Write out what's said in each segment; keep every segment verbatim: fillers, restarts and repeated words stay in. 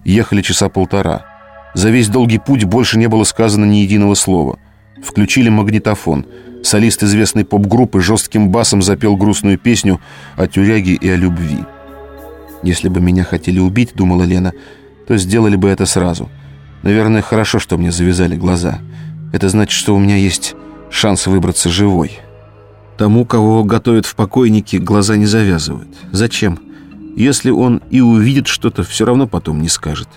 Ехали часа полтора. За весь долгий путь больше не было сказано ни единого слова. Включили магнитофон. Солист известной поп-группы жестким басом запел грустную песню о тюряге и о любви. «Если бы меня хотели убить, — думала Лена, — то сделали бы это сразу. Наверное, хорошо, что мне завязали глаза. Это значит, что у меня есть шанс выбраться живой». Тому, кого готовят в покойники, глаза не завязывают. Зачем? Если он и увидит что-то, все равно потом не скажет.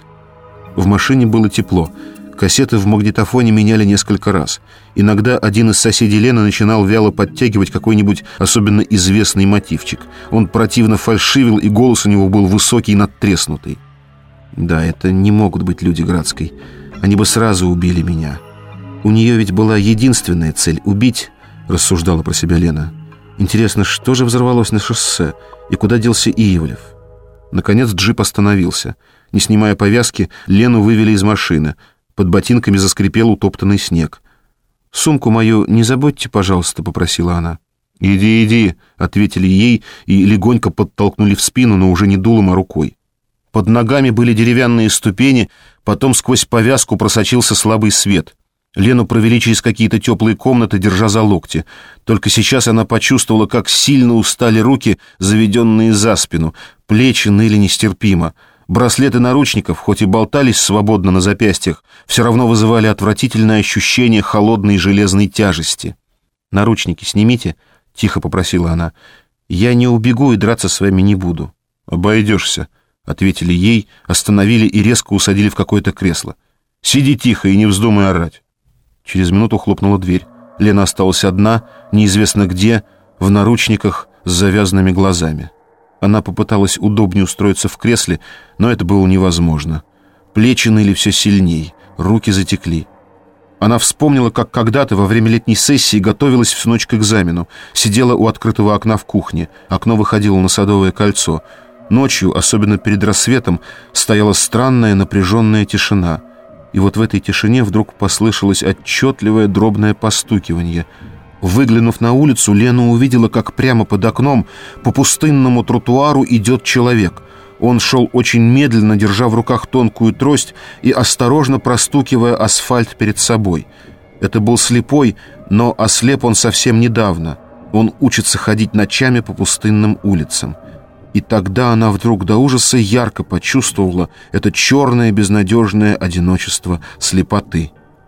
В машине было тепло. Кассеты в магнитофоне меняли несколько раз. Иногда один из соседей Лены начинал вяло подтягивать какой-нибудь особенно известный мотивчик. Он противно фальшивил, и голос у него был высокий и надтреснутый. «Да, это не могут быть люди Градской. Они бы сразу убили меня. У нее ведь была единственная цель — убить», — рассуждала про себя Лена. «Интересно, что же взорвалось на шоссе? И куда делся Иевлев?» Наконец джип остановился. Не снимая повязки, Лену вывели из машины. Под ботинками заскрипел утоптанный снег. «Сумку мою не забудьте, пожалуйста», — попросила она. «Иди, иди», — ответили ей и легонько подтолкнули в спину, но уже не дулом, а рукой. Под ногами были деревянные ступени, потом сквозь повязку просочился слабый свет. Лену провели через какие-то теплые комнаты, держа за локти. Только сейчас она почувствовала, как сильно устали руки, заведенные за спину. Плечи ныли нестерпимо. Браслеты наручников, хоть и болтались свободно на запястьях, все равно вызывали отвратительное ощущение холодной железной тяжести. «Наручники снимите», — тихо попросила она. «Я не убегу и драться с вами не буду». «Обойдешься», — ответили ей, остановили и резко усадили в какое-то кресло. «Сиди тихо и не вздумай орать». Через минуту хлопнула дверь. Лена осталась одна, неизвестно где, в наручниках с завязанными глазами. Она попыталась удобнее устроиться в кресле, но это было невозможно. Плечи ныли все сильней, руки затекли. Она вспомнила, как когда-то во время летней сессии готовилась всю ночь к экзамену. Сидела у открытого окна в кухне. Окно выходило на Садовое кольцо. Ночью, особенно перед рассветом, стояла странная напряженная тишина. И вот в этой тишине вдруг послышалось отчетливое дробное постукивание. Выглянув на улицу, Лена увидела, как прямо под окном по пустынному тротуару идет человек. Он шел очень медленно, держа в руках тонкую трость и осторожно простукивая асфальт перед собой. Это был слепой, но ослеп он совсем недавно. Он учится ходить ночами по пустынным улицам. И тогда она вдруг до ужаса ярко почувствовала это черное безнадежное одиночество слепоты.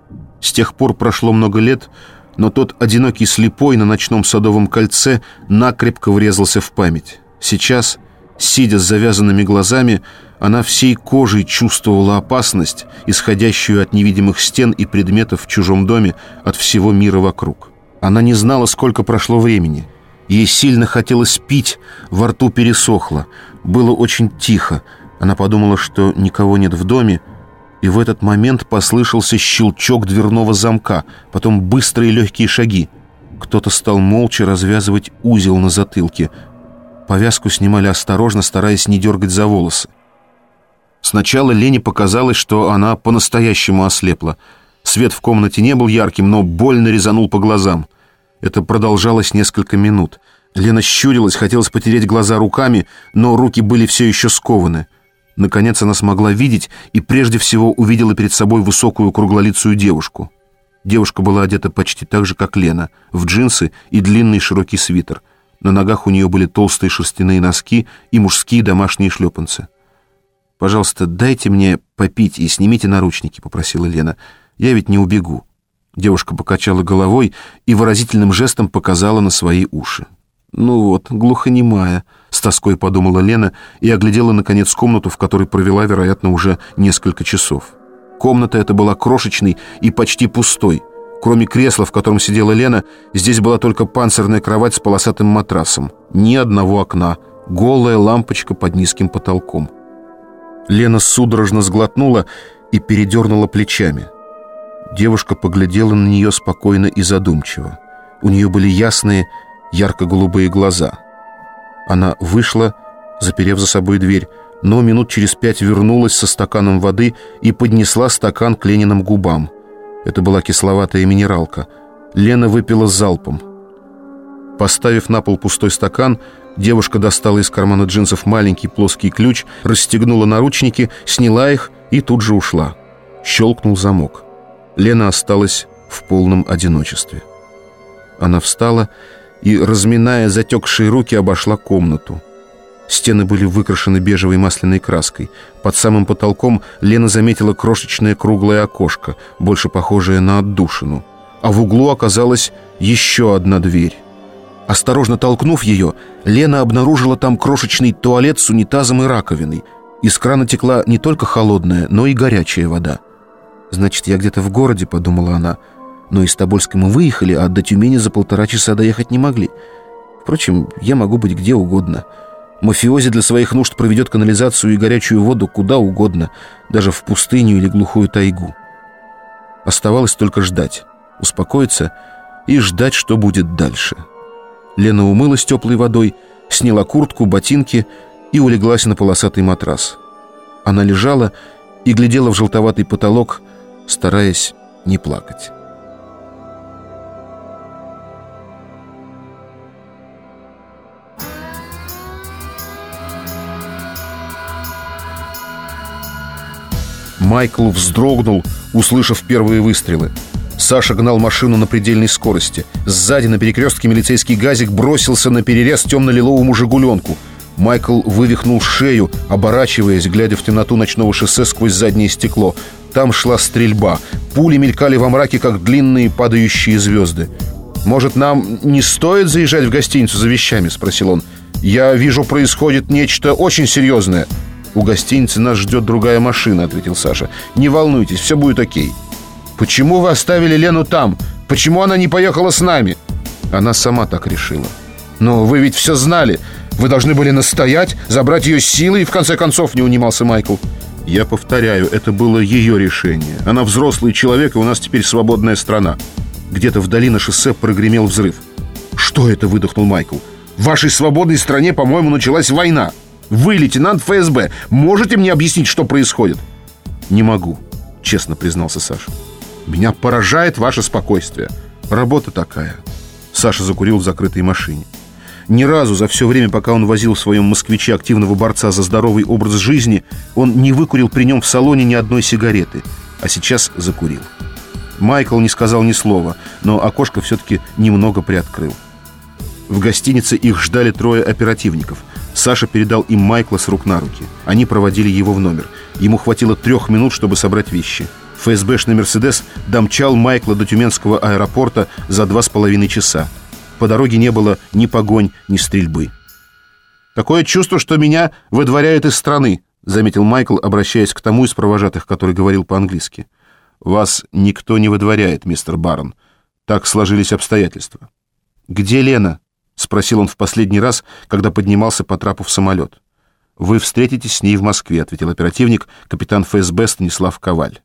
С тех пор прошло много лет, но тот одинокий слепой на ночном Садовом кольце накрепко врезался в память. Сейчас, сидя с завязанными глазами, она всей кожей чувствовала опасность, исходящую от невидимых стен и предметов в чужом доме, от всего мира вокруг. Она не знала, сколько прошло времени. Ей сильно хотелось пить, во рту пересохло. Было очень тихо. Она подумала, что никого нет в доме, и в этот момент послышался щелчок дверного замка, потом быстрые легкие шаги. Кто-то стал молча развязывать узел на затылке. Повязку снимали осторожно, стараясь не дергать за волосы. Сначала Лене показалось, что она по-настоящему ослепла. Свет в комнате не был ярким, но больно резанул по глазам. Это продолжалось несколько минут. Лена щурилась, хотелось потереть глаза руками, но руки были все еще скованы. Наконец она смогла видеть и прежде всего увидела перед собой высокую круглолицую девушку. Девушка была одета почти так же, как Лена, в джинсы и длинный широкий свитер. На ногах у нее были толстые шерстяные носки и мужские домашние шлепанцы. «Пожалуйста, дайте мне попить и снимите наручники», — попросила Лена. «Я ведь не убегу». Девушка покачала головой и выразительным жестом показала на свои уши. «Ну вот, глухонемая», — с тоской подумала Лена и оглядела, наконец, комнату, в которой провела, вероятно, уже несколько часов. Комната эта была крошечной и почти пустой. Кроме кресла, в котором сидела Лена, здесь была только панцирная кровать с полосатым матрасом. Ни одного окна, голая лампочка под низким потолком. Лена судорожно сглотнула и передернула плечами. Девушка поглядела на нее спокойно и задумчиво. У нее были ясные, ярко-голубые глаза. Она вышла, заперев за собой дверь, но минут через пять вернулась со стаканом воды и поднесла стакан к Лениным губам. Это была кисловатая минералка. Лена выпила залпом. Поставив на пол пустой стакан, Девушка достала из кармана джинсов маленький плоский ключ, расстегнула наручники, сняла их и тут же ушла. Щелкнул замок. Лена осталась в полном одиночестве. Она встала и, разминая затекшие руки, обошла комнату. Стены были выкрашены бежевой масляной краской. Под самым потолком Лена заметила крошечное круглое окошко, больше похожее на отдушину. А в углу оказалась еще одна дверь. Осторожно толкнув ее, Лена обнаружила там крошечный туалет с унитазом и раковиной. Из крана текла не только холодная, но и горячая вода. «Значит, я где-то в городе», — подумала она. «Но из Тобольска мы выехали, а до Тюмени за полтора часа доехать не могли. Впрочем, я могу быть где угодно. Мафиози для своих нужд проведет канализацию и горячую воду куда угодно, даже в пустыню или глухую тайгу». Оставалось только ждать, успокоиться и ждать, что будет дальше. Лена умылась теплой водой, сняла куртку, ботинки и улеглась на полосатый матрас. Она лежала и глядела в желтоватый потолок, стараясь не плакать. Майкл вздрогнул, услышав первые выстрелы. Саша гнал машину на предельной скорости. Сзади на перекрестке милицейский газик бросился на перерез темно-лиловому «Жигуленку». Майкл вывихнул шею, оборачиваясь, глядя в темноту ночного шоссе сквозь заднее стекло. Там шла стрельба. Пули мелькали во мраке, как длинные падающие звезды. «Может, нам не стоит заезжать в гостиницу за вещами?» — спросил он. «Я вижу, происходит нечто очень серьезное». «У гостиницы нас ждет другая машина», — ответил Саша. «Не волнуйтесь, все будет окей». «Почему вы оставили Лену там? Почему она не поехала с нами?» «Она сама так решила». «Но вы ведь все знали. Вы должны были настоять, забрать ее силой», и в конце концов не унимался Майкл. «Я повторяю, это было ее решение. Она взрослый человек, и у нас теперь свободная страна». Где-то вдали на шоссе прогремел взрыв. «Что это?» — выдохнул Майкл. «В вашей свободной стране, по-моему, началась война. Вы, лейтенант эф эс бэ, можете мне объяснить, что происходит?» «Не могу», — честно признался Саша. «Меня поражает ваше спокойствие. Работа такая». Саша закурил в закрытой машине. Ни разу за все время, пока он возил в своем «Москвиче» активного борца за здоровый образ жизни, он не выкурил при нем в салоне ни одной сигареты. А сейчас закурил. Майкл не сказал ни слова, но окошко все-таки немного приоткрыл. В гостинице их ждали трое оперативников. Саша передал им Майкла с рук на руки. Они проводили его в номер. Ему хватило трех минут, чтобы собрать вещи. эф эс бэшный «Мерседес» домчал Майкла до Тюменского аэропорта за два с половиной часа. По дороге не было ни погонь, ни стрельбы. «Такое чувство, что меня выдворяют из страны», — заметил Майкл, обращаясь к тому из провожатых, который говорил по-английски. «Вас никто не выдворяет, мистер Барон. Так сложились обстоятельства». «Где Лена?» — спросил он в последний раз, когда поднимался по трапу в самолет. «Вы встретитесь с ней в Москве», — ответил оперативник, капитан эф эс бэ Станислав Коваль.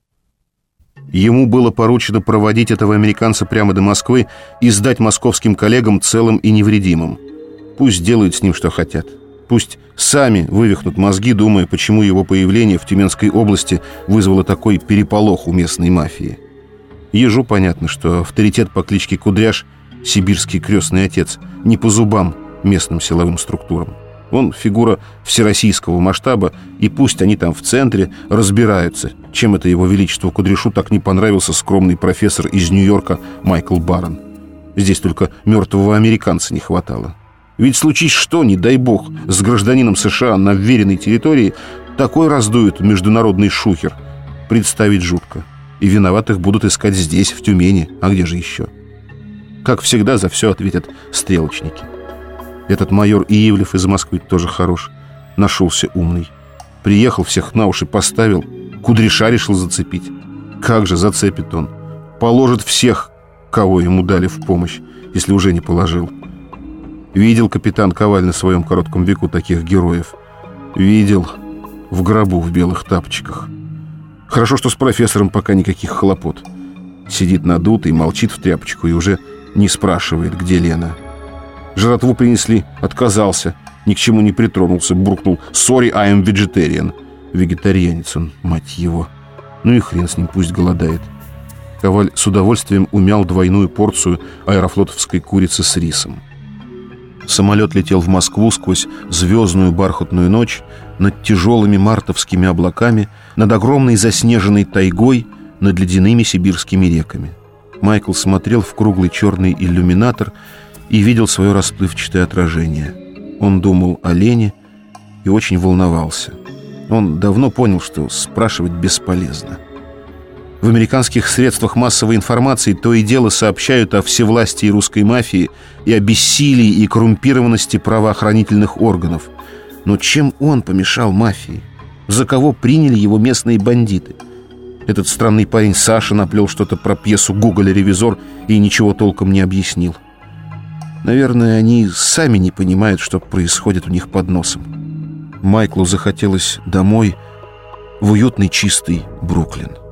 Ему было поручено проводить этого американца прямо до Москвы и сдать московским коллегам целым и невредимым. Пусть делают с ним, что хотят. Пусть сами вывихнут мозги, думая, почему его появление в Тюменской области вызвало такой переполох у местной мафии. Ежу понятно, что авторитет по кличке Кудряш, сибирский крестный отец, не по зубам местным силовым структурам. Он фигура всероссийского масштаба, и пусть они там в центре разбираются, чем это его величеству Кудряшу так не понравился скромный профессор из Нью-Йорка Майкл Барон. Здесь только мертвого американца не хватало. Ведь случись что, не дай бог, с гражданином США на вверенной территории, такой раздует международный шухер. Представить жутко. И виноватых будут искать здесь, в Тюмени, а где же еще? Как всегда, за все ответят стрелочники. Этот майор Иевлев из Москвы тоже хорош. Нашелся умный. Приехал, всех на уши поставил. Кудряша решил зацепить. Как же зацепит он? Положит всех, кого ему дали в помощь, если уже не положил. Видел капитан Коваль на своем коротком веку таких героев. Видел. В гробу в белых тапочках. Хорошо, что с профессором пока никаких хлопот. Сидит надутый, молчит в тряпочку и уже не спрашивает, где Лена. Жратву принесли, отказался, ни к чему не притронулся, буркнул «Sorry, I am vegetarian». Вегетарианец он, мать его. Ну и хрен с ним, пусть голодает. Коваль с удовольствием умял двойную порцию аэрофлотовской курицы с рисом. Самолет летел в Москву сквозь звездную бархатную ночь, над тяжелыми мартовскими облаками, над огромной заснеженной тайгой, над ледяными сибирскими реками. Майкл смотрел в круглый черный иллюминатор и видел свое расплывчатое отражение. Он думал о Лене и очень волновался. Он давно понял, что спрашивать бесполезно. В американских средствах массовой информации то и дело сообщают о всевластии русской мафии и о бессилии и коррумпированности правоохранительных органов. Но чем он помешал мафии? За кого приняли его местные бандиты? Этот странный парень Саша наплел что-то про пьесу «Гоголь-ревизор» и ничего толком не объяснил. Наверное, они сами не понимают, что происходит у них под носом. Майклу захотелось домой, в уютный чистый Бруклин.